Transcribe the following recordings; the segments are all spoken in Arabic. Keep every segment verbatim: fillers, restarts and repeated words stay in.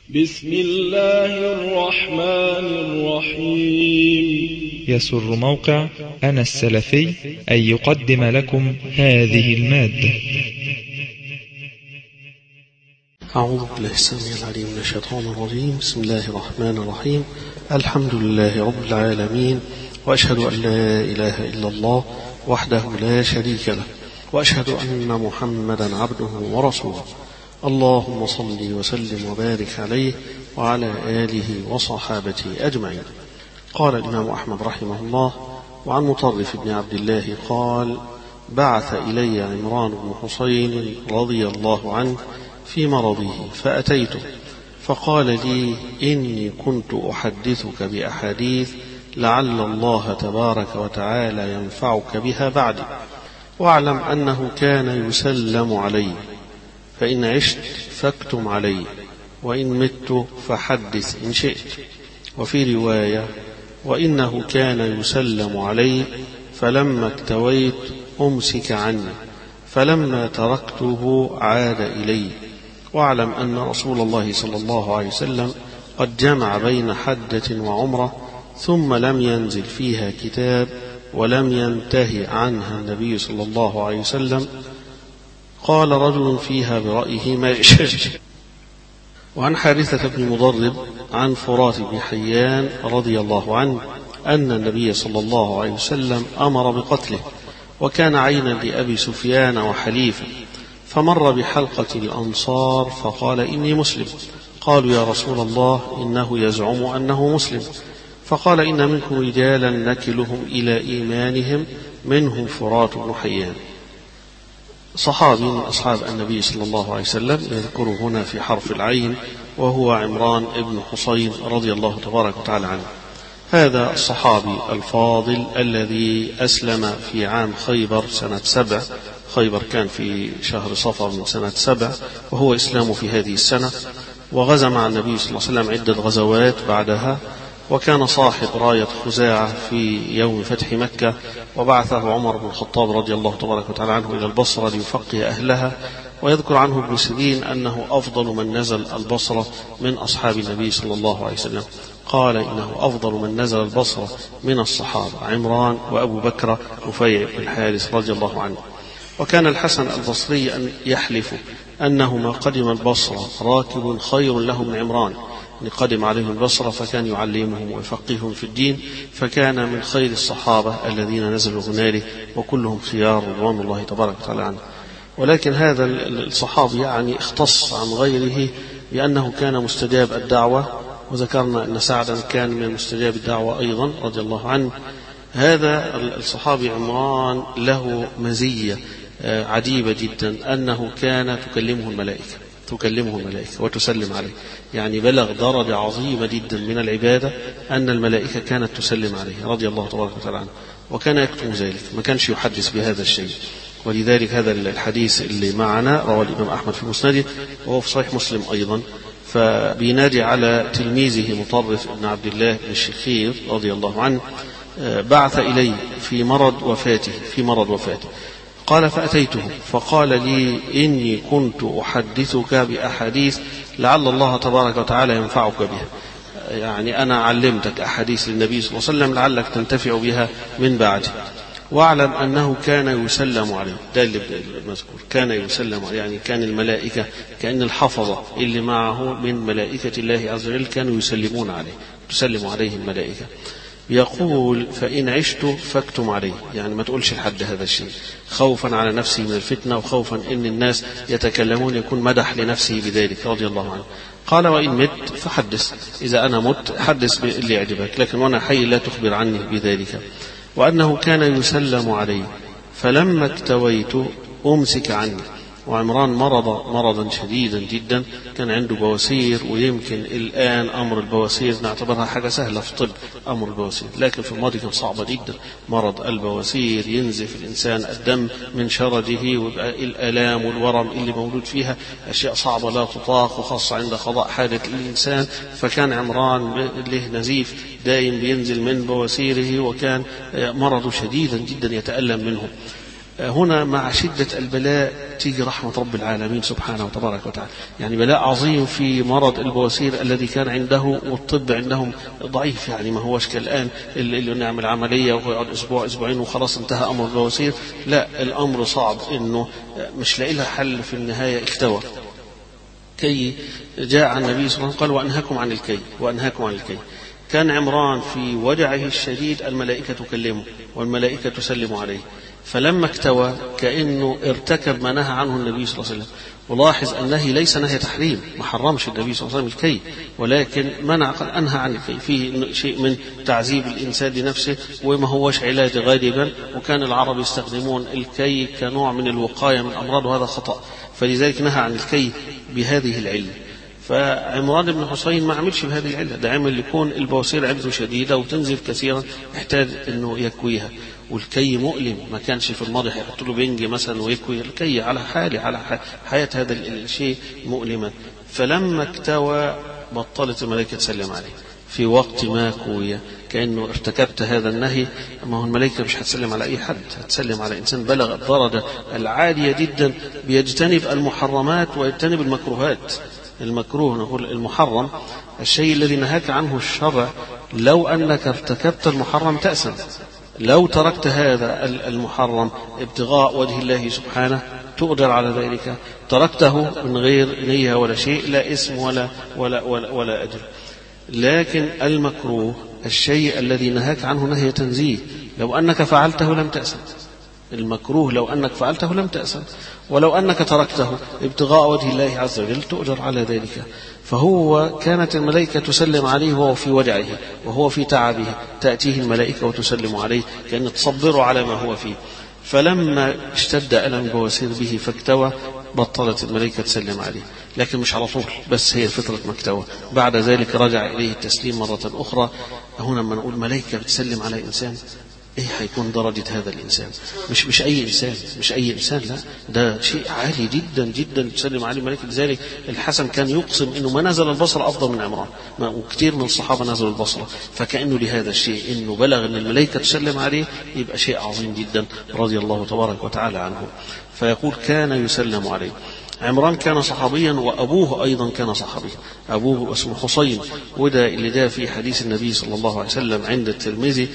بسم الله الرحمن الرحيم. يسر موقع أنا السلفي أن يقدم لكم هذه المادة. أعوذ بالله السميع العليم من الشيطان الرجيم. بسم الله الرحمن الرحيم. الحمد لله رب العالمين، وأشهد أن لا إله إلا الله وحده لا شريك له، وأشهد أن محمدا عبده ورسوله. اللهم صل وسلم وبارك عليه وعلى آله وصحابته أجمعين. قال الإمام أحمد رحمه الله: وعن مطرف بن عبد الله قال: بعث إلي عمران بن حسين رضي الله عنه في مرضه فأتيته فقال لي: إني كنت أحدثك بأحاديث لعل الله تبارك وتعالى ينفعك بها بعد، واعلم أنه كان يسلم علي، فإن عشت فاكتم علي، وإن مت فحدث إن شئت. وفي رواية: وإنه كان يسلم علي فلما اكتويت أمسك عني، فلما تركته عاد إلي. واعلم أن رسول الله صلى الله عليه وسلم قد جمع بين حجة وعمرة ثم لم ينزل فيها كتاب ولم ينتهي عنها النبي صلى الله عليه وسلم. قال رجل فيها برأيه ما يشاء. وعن حارثة بن مضرب عن فرات بن حيان رضي الله عنه أن النبي صلى الله عليه وسلم أمر بقتله، وكان عينا لأبي سفيان وحليفا، فمر بحلقة الأنصار فقال: إني مسلم. قالوا: يا رسول الله، إنه يزعم أنه مسلم. فقال: إن منكم رجالا نكلهم إلى إيمانهم، منهم فرات بن حيان. صحابي من أصحاب النبي صلى الله عليه وسلم يذكره هنا في حرف العين، وهو عمران بن حسين رضي الله تبارك وتعالى عنه. هذا الصحابي الفاضل الذي أسلم في عام خيبر سنة سبع. خيبر كان في شهر صفر من سنة سبع، وهو إسلامه في هذه السنة، وغزا مع النبي صلى الله عليه وسلم عدة غزوات بعدها، وكان صاحب راية خزاعة في يوم فتح مكة، وبعثه عمر بن الخطاب رضي الله تبارك وتعالى عنه إلى البصرة ليفقه أهلها. ويذكر عنه ابن سيرين أنه أفضل من نزل البصرة من أصحاب النبي صلى الله عليه وسلم. قال: إنه أفضل من نزل البصرة من الصحابة عمران وأبو بكر رفيع بن الحارث رضي الله عنه. وكان الحسن البصري أن يحلف أنه ما قدم البصرة راكب خير له من عمران، قدم عليهم البصرة فكان يعلمهم ويفقههم في الدين، فكان من خير الصحابة الذين نزلوا هنالك، وكلهم خيار رضوان الله تبارك وتعالى عنه. ولكن هذا الصحابي يعني اختص عن غيره بأنه كان مستجاب الدعوة، وذكرنا أن سعدا كان من مستجاب الدعوة أيضا رضي الله عنه. هذا الصحابي عمران له مزية عجيبة جدا، أنه كان تكلمه الملائكة تكلمه الملائكة وتسلم عليه، يعني بلغ درجة عظيمة جدا من العبادة أن الملائكة كانت تسلم عليه رضي الله تبارك وتعالى عنه، وكان يكتم ذلك، ما كانش يحدث بهذا الشيء. ولذلك هذا الحديث اللي معنا رواه الإمام أحمد في مسنده، وهو في صحيح مسلم أيضا، فبينادي على تلميذه مطرف بن عبد الله بن الشخير رضي الله عنه: بعث إلي في مرض وفاته في مرض وفاته قال: فأتيته فقال لي: إني كنت أحدثك بأحاديث لعل الله تبارك وتعالى ينفعك بها، يعني أنا علمتك أحاديث للنبي صلى الله عليه وسلم لعلك تنتفع بها من بعده، واعلم أنه كان يسلم عليه. ده اللي المذكور، كان يسلم عليه، يعني كان الملائكة كأن الحفظة اللي معه من ملائكة الله عز وجل كانوا يسلمون عليه، تسلم عليه الملائكة. يقول: فإن عشت فاكتم عليه، يعني ما تقولش لحد هذا الشيء، خوفا على نفسه من الفتنة، وخوفا إن الناس يتكلمون، يكون مدح لنفسه بذلك رضي الله عنه. قال: وإن مت فحدث، إذا أنا مت حدث باللي يعجبك، لكن وأنا حي لا تخبر عني بذلك. وأنه كان يسلم علي فلما اكتويت أمسك عني. وعمران مرض مرضا شديدا جدا، كان عنده بواسير، ويمكن الآن أمر البواسير نعتبرها حاجة سهلة في الطب، أمر البواسير، لكن في الماضي كان صعبة جدا. مرض البواسير ينزف الإنسان الدم من شرجه، ويبقى الآلام والورم اللي موجود فيها أشياء صعبة لا تطاق، وخاصة عند قضاء حاجة الإنسان. فكان عمران له نزيف دائم بينزل من بواسيره، وكان مرض شديدا جدا يتألم منه. هنا مع شدة البلاء تيجي رحمة رب العالمين سبحانه وتبارك وتعالى. يعني بلاء عظيم في مرض البواسير الذي كان عنده، والطب عندهم ضعيف، يعني ما هوش كالآن اللي نعمل عملية ويقعد أسبوع أسبوعين وخلاص انتهى أمر البواسير. لا، الأمر صعب، إنه مش لاقي لها حل. في النهاية اكتوى كي جاء عن النبي صلى الله عليه وسلم قال وأنهاكم عن الكي وأنهاكم عن الكي. كان عمران في وجعه الشديد الملائكة تكلمه والملائكة تسلم عليه، فلما اكتوى كأنه ارتكب ما نهى عنه النبي صلى الله عليه وسلم. ولاحظ أنه ليس نهي تحريم، ما حرمش النبي صلى الله عليه وسلم الكي، ولكن منع قال أنهى عن الكي. فيه شيء من تعذيب الإنسان لنفسه وما هوش علاج غالبا، وكان العرب يستخدمون الكي كنوع من الوقاية من أمراض، وهذا خطأ، فلذلك نهى عن الكي بهذه العلة. فعمران بن حسين ما عملش بهذه العلة، ده عمل يكون البواسير عنده شديدة وتنزف كثيرا يحتاج أنه يكويها، والكي مؤلم، ما كانش في الماضي يحط له بنج مثلا ويكوي الكي على حاله، على حياة هذا الشيء مؤلما. فلما اكتوى بطلت الملائكة تسلم عليه في وقت ما كوي، كأنه ارتكبت هذا النهي. ما هو الملائكة مش هتسلم على أي حد، هتسلم على إنسان بلغ الدرجة العالية جدا بيجتنب المحرمات ويجتنب المكروهات. المكروه نقول المحرم الشيء الذي نهاك عنه الشرع، لو أنك ارتكبت المحرم تأسم، لو تركت هذا المحرم ابتغاء وجه الله سبحانه تؤجر على ذلك، تركته من غير نية ولا شيء، لا اسم ولا, ولا, ولا, ولا أجر. لكن المكروه الشيء الذي نهاك عنه نهي تنزيه، لو أنك فعلته لم تأسم. المكروه لو أنك فعلته لم تأسم، ولو أنك تركته ابتغاء وجه الله عز وجل تؤجر على ذلك. فهو كانت الملائكة تسلم عليه وهو في وجعه وهو في تعبه، تأتيه الملائكة وتسلم عليه كأن تصبره على ما هو فيه. فلما اشتد ألم بواسير به فاكتوى بطلت الملائكة تسلم عليه، لكن مش على طول، بس هي فترة مكتوى. بعد ذلك رجع إليه التسليم مرة أخرى. هنا لما نقول ملائكة بتسلم على إنسان، ايه هيكون درجة هذا الإنسان؟ مش مش أي إنسان، مش أي إنسان، لا، ده شيء عالي جدا جدا تسلم عليه الملائكة. لذلك الحسن كان يقسم إنه ما نزل البصرة أفضل من عمران، وكثير من الصحابة نزلوا البصرة، فكأنه لهذا الشيء إنه بلغ أن الملائكة تسلم عليه يبقى شيء عظيم جدا رضي الله تبارك وتعالى عنه. فيقول كان يسلم عليه. عمران كان صحابيا وأبوه أيضا كان صحابيا، أبوه اسمه حسين، وده اللي ده في حديث النبي صلى الله عليه وسلم عند الترمذي.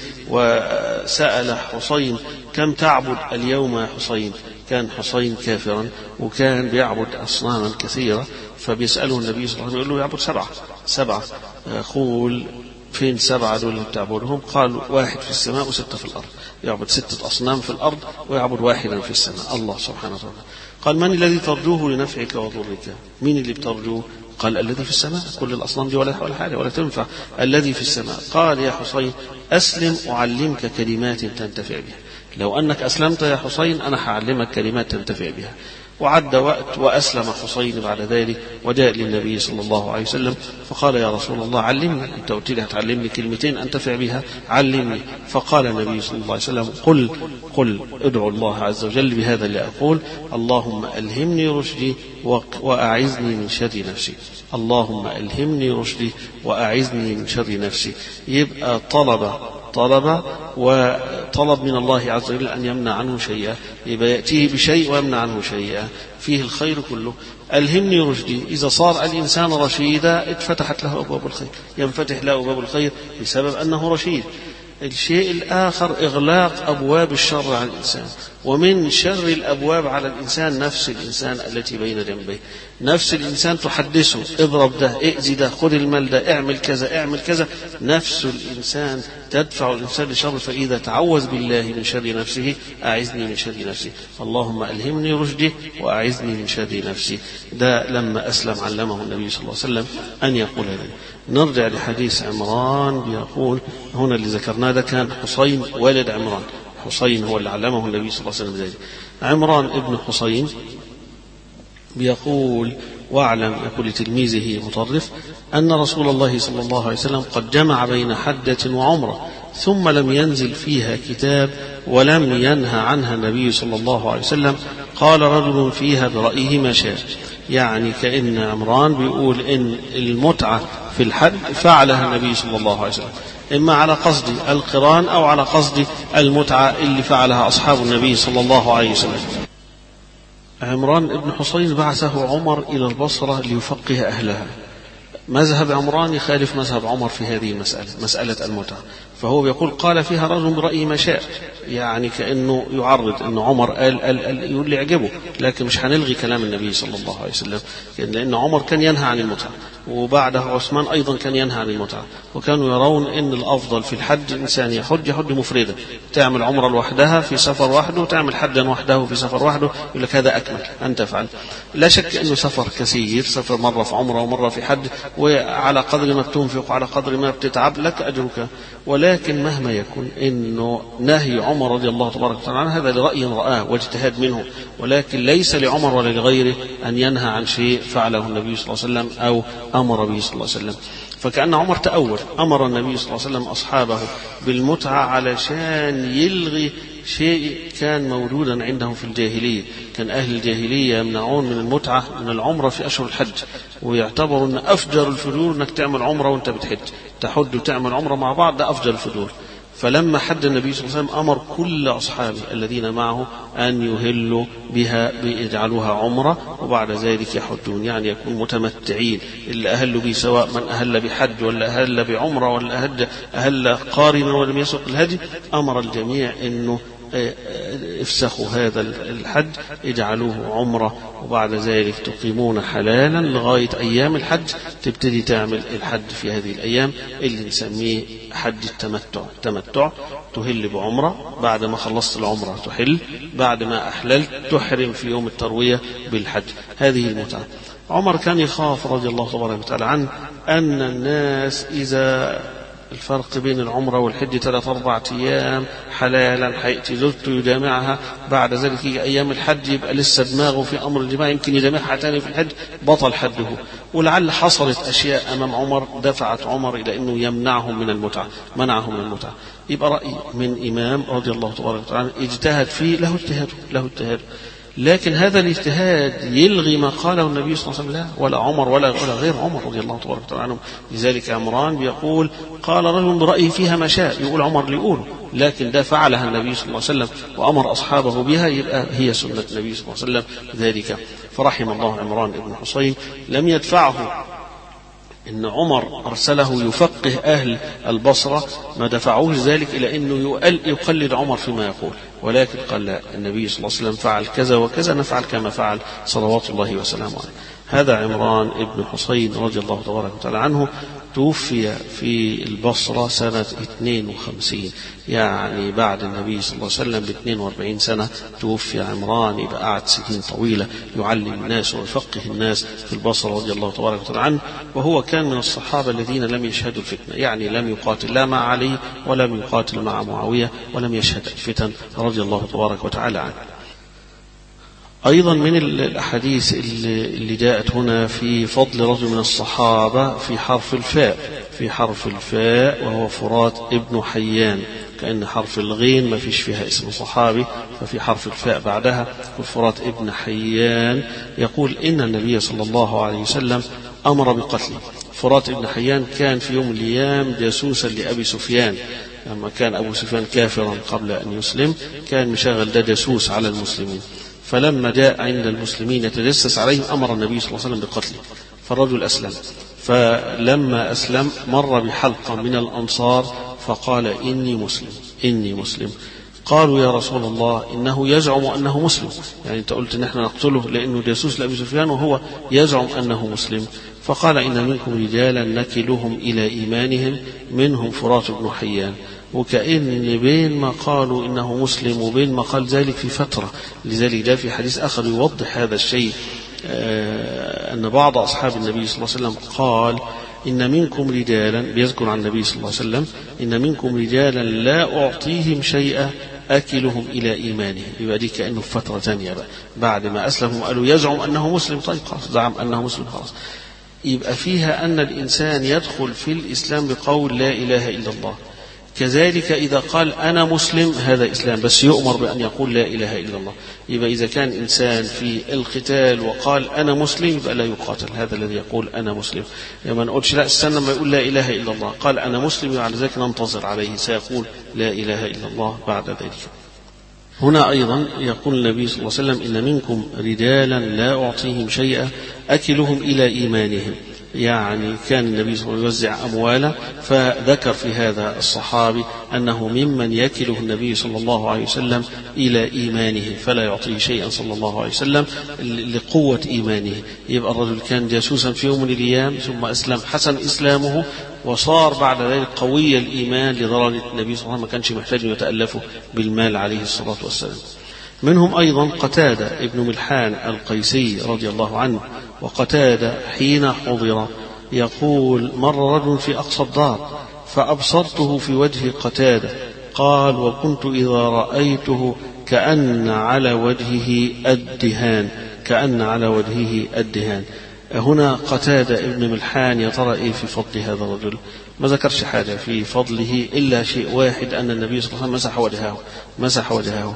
وسأل حسين كم تعبد اليوم يا حسين؟ كان حسين كافرا وكان بيعبد أصناما كثيرة، فبيسأله النبي صلى الله عليه وسلم يقول له يعبد سبعة سبعة قول فين سبعة دول اللي بتعبدهم؟ قال واحد في السماء وستة في الأرض، يعبد ستة أصنام في الأرض ويعبد واحدا في السماء، الله سبحانه وتعالى. قال من الذي ترجوه لنفعك وضرك؟ مين اللي بترجوه؟ قال الذي في السماء، كل الأصنام دي ولا ولا حاجة ولا تنفع، الذي في السماء. قال يا حسين أسلم أعلمك كلمات تنتفع بها، لو أنك أسلمت يا حسين أنا هعلمك كلمات تنتفع بها. وعد وقت وأسلم حسين بعد ذلك، وجاء للنبي صلى الله عليه وسلم فقال يا رسول الله علمني، أنت قلت لي هتعلمني كلمتين أنتفع بها، علمني. فقال النبي صلى الله عليه وسلم قل قل ادعو الله عز وجل بهذا اللي أقول، اللهم ألهمني رشدي وأعذني من شر نفسي، اللهم ألهمني رشدي وأعذني من شر نفسي. يبقى طلب طلب وطلب من الله عز وجل أن يمنع عنه شيئا، يبقى يأتيه بشيء ويمنع عنه شيئا، فيه الخير كله. ألهمني رشدي، إذا صار الإنسان رشيدا اتفتحت له أبواب الخير، ينفتح له أبواب الخير بسبب أنه رشيد. الشيء الآخر إغلاق أبواب الشر على الإنسان، ومن شر الأبواب على الإنسان نفس الإنسان التي بين جنبيه، نفس الإنسان تحدثه اضرب ده ائذي ده خذ المال ده اعمل كذا اعمل كذا، نفس الإنسان تدفع الإنسان لشر. فإذا تعوذ بالله من شر نفسه أعذني من شر نفسي، اللهم ألهمني رشدي وأعذني من شر نفسي. ده لما أسلم علمه النبي صلى الله عليه وسلم أن يقول هذا. نرجع لحديث عمران، بيقول هنا اللي ذكرناه ده كان حسين والد عمران، حسين هو اللي علمه النبي صلى الله عليه وسلم ذلك. عمران ابن حسين بيقول واعلم، يقول لتلميذه مطرف، أن رسول الله صلى الله عليه وسلم قد جمع بين حجة وعمرة ثم لم ينزل فيها كتاب ولم ينهى عنها النبي صلى الله عليه وسلم، قال رجل فيها برأيه ما شاء. يعني كأن عمران بيقول إن المتعة في الحج فعلها النبي صلى الله عليه وسلم، إما على قصد القران أو على قصد المتعة اللي فعلها أصحاب النبي صلى الله عليه وسلم. عمران بن حصين بعثه عمر إلى البصرة ليفقه أهلها. مذهب عمران يخالف مذهب عمر في هذه المسألة، مسألة المتعة، فهو بيقول قال فيها رجل برأي ما شاء، يعني كأنه يعرض أن عمر قال, قال, قال يقول لي عجبه، لكن مش هنلغي كلام النبي صلى الله عليه وسلم، لأن عمر كان ينهى عن المتعة، وبعده عثمان أيضا كان ينهى عن المتعة، وكانوا يرون أن الأفضل في الحج إنسان يحج يحج مفردا، تعمل عمرة لوحدها في سفر وحده وتعمل حجا وحده في سفر وحده، يقول لك هذا أكمل أن تفعل. لا شك أنه سفر كثير، سفر مرة في عمرة ومرة في حج، وعلى قدر ما بتنفق وعلى قدر ما بتتعب لك أجرك، ولكن مهما يكن إنه نهي عمر رضي الله تبارك وتعالى عنه هذا لرأي رآه واجتهاد منه، ولكن ليس لعمر ولا لغيره أن ينهى عن شيء فعله النبي صلى الله عليه وسلم أو أمر به صلى الله عليه وسلم. فكأن عمر تأول، أمر النبي صلى الله عليه وسلم أصحابه بالمتعة علشان يلغي شيء كان موجودا عندهم في الجاهلية. كان أهل الجاهلية يمنعون من المتعة من العمرة في أشهر الحج، ويعتبروا أن أفجر الفجور أنك تعمل عمرة وأنت بتحج، تحج وتعمل عمرة مع بعض، ده أفجر الفجور. فلما حج النبي صلى الله عليه وسلم أمر كل أصحابه الذين معه أن يهلوا بها بيجعلوها عمرة وبعد ذلك يحجون، يعني يكون متمتعين، اللي أهلوا به سواء من أهل بحج ولا أهل بعمرة ولا أهل, أهل قارنا ولم يسق الهدي، أمر الجميع أنه افسخوا هذا الحج اجعلوه عمرة، وبعد ذلك تقيمون حلالا لغاية أيام الحج، تبتدي تعمل الحج في هذه الأيام اللي نسميه حج التمتع. تمتع تهل بعمرة، بعد ما خلصت العمرة تحل، بعد ما أحللت تحرم في يوم التروية بالحج. هذه المتعة. عمر كان يخاف رضي الله تبارك وتعالى عنه أن الناس إذا الفرق بين العمرة والحج ثلاث أربعة أيام حلالا حيأتي زوجته يجامعها، بعد ذلك أيام الحج يبقى لسه دماغه في أمر الجماع، يمكن يجامعها تاني في الحج، بطل حده. ولعل حصلت أشياء أمام عمر دفعت عمر إلى أنه يمنعهم من المتعة، منعهم من المتعة. يبقى رأي من إمام رضي الله تبارك وتعالى اجتهد فيه، له اجتهاد له اجتهاد لكن هذا الاجتهاد يلغي ما قاله النبي صلى الله عليه وسلم؟ لا، ولا عمر ولا ولا غير عمر رضي الله تبارك وتعالى عنه. لذلك عمران بيقول قال رجل برأيه فيها ما شاء، يقول عمر اللي يقوله، لكن ده فعلها النبي صلى الله عليه وسلم وأمر أصحابه بها، يبقى هي سنة النبي صلى الله عليه وسلم ذلك. فرحم الله عمران بن حصين لم يدفعه إن عمر أرسله يفقه أهل البصرة، ما دفعوه ذلك إلى أنه يقلد عمر فيما يقول، ولكن قال لا، النبي صلى الله عليه وسلم فعل كذا وكذا، نفعل كما فعل صلوات الله وسلامه عليه. هذا عمران بن حصين رضي الله تبارك وتعالى عنه، توفي في البصرة سنة اثنين وخمسين، يعني بعد النبي صلى الله عليه وسلم ب اثنين وأربعين سنة توفي عمران، يبقى قعد سنين طويلة يعلم الناس ويفقه الناس في البصرة رضي الله تبارك وتعالى عنه. وهو كان من الصحابة الذين لم يشهدوا الفتنة، يعني لم يقاتل لا مع علي ولم يقاتل مع معاوية ولم يشهد الفتن رضي الله تبارك وتعالى عنه. أيضا من الأحاديث اللي جاءت هنا في فضل رجل من الصحابة في حرف الفاء، في حرف الفاء وهو فرات ابن حيان، كأن حرف الغين ما فيش فيها اسم صحابي، ففي حرف الفاء بعدها فرات ابن حيان، يقول إن النبي صلى الله عليه وسلم أمر بقتله. فرات ابن حيان كان في يوم من الأيام جاسوسا لأبي سفيان، لما كان أبو سفيان كافرا قبل أن يسلم كان مشغل ده جاسوس على المسلمين، فلما جاء عند المسلمين يتجسس عليهم أمر النبي صلى الله عليه وسلم بقتله، فالرجل أسلم. فلما أسلم مر بحلقة من الأنصار فقال إني مسلم إني مسلم. قالوا يا رسول الله إنه يزعم أنه مسلم، يعني أنت قلت نحن نقتله لأنه جاسوس لأبي سفيان وهو يزعم أنه مسلم. فقال إن منكم رجالا نكلهم إلى إيمانهم منهم فرات بن حيان. وكأن بين ما قالوا إنه مسلم وبين ما قال ذلك في فترة، لذلك جاء في حديث آخر يوضح هذا الشيء، أن بعض أصحاب النبي صلى الله عليه وسلم قال إن منكم رجالا، بيذكر عن النبي صلى الله عليه وسلم إن منكم رجالا لا أعطيهم شيئا أكلهم إلى إيمانهم. يبقى دي كأنه في فترة ثانية بقى، بعد ما أسلموا قالوا يزعم أنه مسلم، طيب خلاص زعم أنه مسلم خلاص. يبقى فيها أن الإنسان يدخل في الإسلام بقول لا إله إلا الله، كذلك إذا قال أنا مسلم هذا إسلام، بس يؤمر بأن يقول لا إله إلا الله. يبقى إذا كان إنسان في القتال وقال أنا مسلم يبقى لا يقاتل، هذا الذي يقول أنا مسلم. يعني ما نقولش لا استنى ما يقول لا إله إلا الله، قال أنا مسلم وعلى ذلك ننتظر عليه، سيقول لا إله إلا الله بعد ذلك. هنا أيضا يقول النبي صلى الله عليه وسلم إن منكم رجالا لا أعطيهم شيئا أكلهم إلى إيمانهم. يعني كان النبي صلى الله عليه وسلم يوزع أموالا، فذكر في هذا الصحابي أنه ممن يكله النبي صلى الله عليه وسلم إلى إيمانه، فلا يعطيه شيئا صلى الله عليه وسلم لقوة إيمانه. يبقى الرجل كان جاسوسا في يوم من الأيام ثم أسلم، حسن إسلامه وصار بعد ذلك قوي الإيمان لدرجة النبي صلى الله عليه وسلم ما كانش محتاج يتألفه بالمال عليه الصلاة والسلام. منهم أيضا قتادة ابن ملحان القيسي رضي الله عنه. وقتادة حين حضر يقول مر رجل في أقصى الدار فأبصرته في وجه قتادة، قال وكنت إذا رأيته كأن على وجهه الدهان، كأن على وجهه الدهان. هنا قتادة ابن ملحان يا ترى إيه في فضل هذا الرجل؟ ما ذكرش حاجة في فضله إلا شيء واحد، أن النبي صلى الله عليه وسلم مسح وجهه مسح وجهه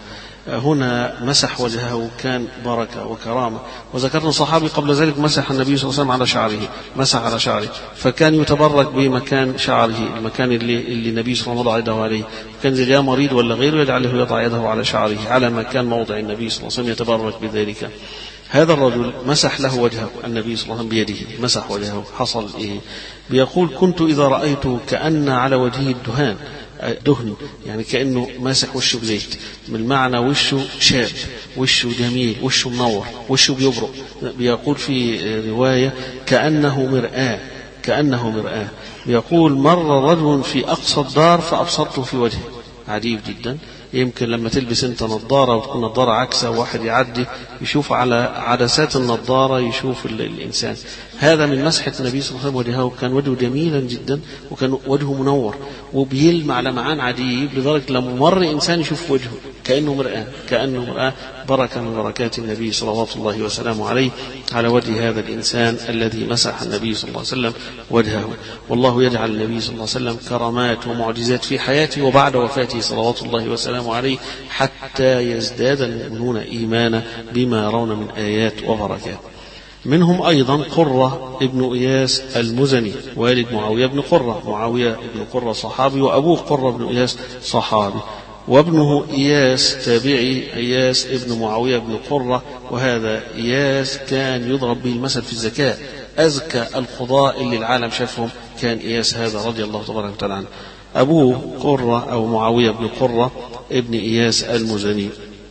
هنا مسح وجهه كان بركة وكرامة. وذكرنا صحابي قبل ذلك مسح النبي صلى الله عليه وسلم على شعره، مسح على شعره، فكان يتبرك بمكان شعره، المكان اللي, اللي النبي صلى الله عليه وسلم وضع يده عليه. كان إذا جاء مريض ولا غيره يجعله يضع يده على شعره على مكان موضع النبي صلى الله عليه وسلم يتبرك بذلك. هذا الرجل مسح له وجهه النبي صلى الله عليه وسلم بيده، مسح وجهه. حصل إيه؟ بيقول كنت إذا رأيته كأن على وجهه الدهان، دهن، يعني كأنه ماسح وشه بزيت، من معنى وشه شاب، وشه جميل، وشه منور، وشه بيبرق. بيقول في رواية كأنه مرآة، كأنه مرآة. بيقول مر رجل في أقصى الدار فأبصرته في وجهه. عجيب جدا. يمكن لما تلبس انت نظارة وتكون نظارة عكسة واحد يعدي يشوف على عدسات النظارة يشوف الإنسان. هذا من مسحة النبي صلى الله عليه وسلم وجهه، كان وجهه جميلا جدا وكان وجهه منور وبيلمع لمعان عجيب لدرجة لما مر إنسان يشوف وجهه كأنه مرآة، كأنه مرآة. بركة من بركات النبي صلوات الله وسلامه عليه على وجه هذا الإنسان الذي مسح النبي صلى الله عليه وسلم وجهه. والله يجعل النبي صلى الله عليه وسلم كرامات ومعجزات في حياته وبعد وفاته صلوات الله وسلامه عليه حتى يزداد المؤمنون إيمانا بما يرون من آيات وبركات. منهم أيضا قرة ابن إياس المزني والد معاوية بن قرة. معاوية بن قرة صحابي وأبوه قرة بن إياس صحابي، وابنه إياس تابعي، إياس ابن معاوية بن قرة. وهذا إياس كان يضرب به المثل في الزكاة، أزكى القضاء اللي العالم شافهم كان إياس هذا رضي الله تبارك وتعالى عنه. أبوه قرة أو معاوية بن قرة ابن إياس المزني.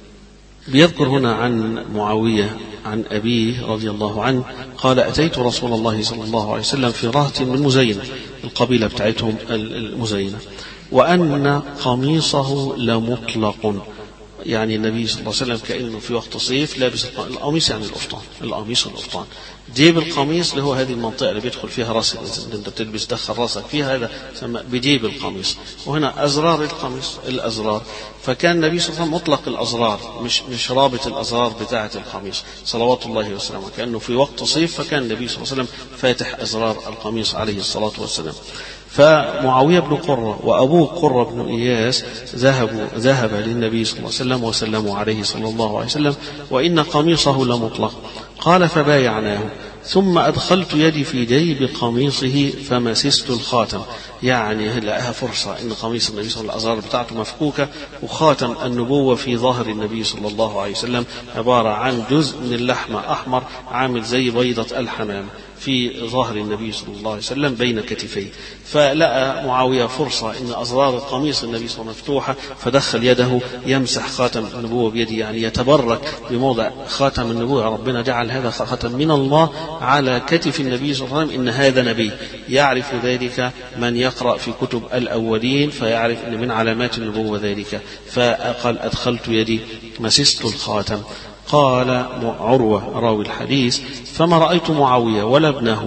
بيذكر هنا عن معاوية عن أبيه رضي الله عنه قال أتيت رسول الله صلى الله عليه وسلم في رهط من مزينة، القبيلة بتاعتهم المزينة، وأن قميصه لمطلق. يعني النبي صلى الله عليه وسلم كأنه في وقت صيف لابس القميص، يعني القفطان، القميص والقفطان. جيب القميص اللي هو هذه المنطقة اللي بيدخل فيها رأس الإنسان، أنت بتلبس دخل رأسك فيها، هذا يسمى بجيب القميص. وهنا أزرار القميص، الأزرار. فكان النبي صلى الله عليه وسلم مطلق الأزرار، مش مش رابط الأزرار بتاعة القميص صلوات الله وسلامه. كأنه في وقت صيف فكان النبي صلى الله عليه وسلم فاتح أزرار القميص عليه الصلاة والسلام. فمعاوية بن قرة وأبوه قرة بن إياس ذهبوا ذهب للنبي صلى الله عليه وسلم وسلموا عليه صلى الله عليه وسلم وإن قميصه لمطلق. قال فبايعناه ثم أدخلت يدي في جيب قميصه فمسست الخاتم. يعني لقاها فرصة إن قميص النبي صلى الله عليه وسلم الأزرار بتاعته مفكوكة، وخاتم النبوة في ظهر النبي صلى الله عليه وسلم عبارة عن جزء من اللحمة أحمر عامل زي بيضة الحمام في ظهر النبي صلى الله عليه وسلم بين كتفيه. فلقى معاوية فرصة إن أزرار قميص النبي صلى الله عليه وسلم مفتوحة، فدخل يده يمسح خاتم النبوة بيده، يعني يتبرك بموضع خاتم النبوة. ربنا جعل هذا خاتم من الله على كتف النبي صلى الله عليه وسلم، إن هذا نبي. يعرف ذلك من يقرأ في كتب الأولين فيعرف أن من علامات النبوة ذلك. فقال أدخلت يدي مسست الخاتم. قال عروة راوي الحديث فما رأيت معاوية ولا ابنه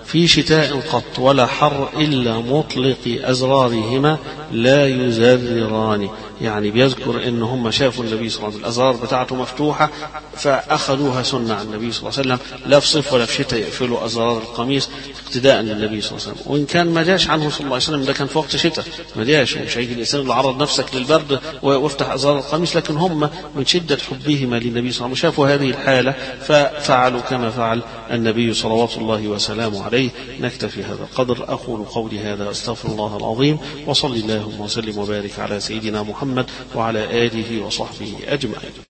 في شتاء قط ولا حر إلا مطلق أزرارهما لا يزرران. يعني بيذكر إن هم شافوا النبي صلى الله عليه وسلم الأزرار بتاعته مفتوحة فأخذوها سنة عن النبي صلى الله عليه وسلم، لا في صيف ولا في شتاء يقفلوا أزرار القميص اقتداء للنبي صلى الله عليه وسلم. وإن كان ما جاش عنه صلى الله عليه وسلم ده كان في وقت شتاء ما جاش، ومش هيجي الإنسان اللي عرض نفسك للبرد وافتح أزرار القميص، لكن هم من شدة حبهما للنبي صلى الله عليه وسلم شافوا هذه الحالة ففعلوا كما فعل النبي صلوات الله وسلامه عليه. نكتفي هذا القدر. أقول قولي هذا أستغفر الله العظيم، وصلي اللهم وسلم وبارك على سيدنا محمد وعلى آله وصحبه أجمعين.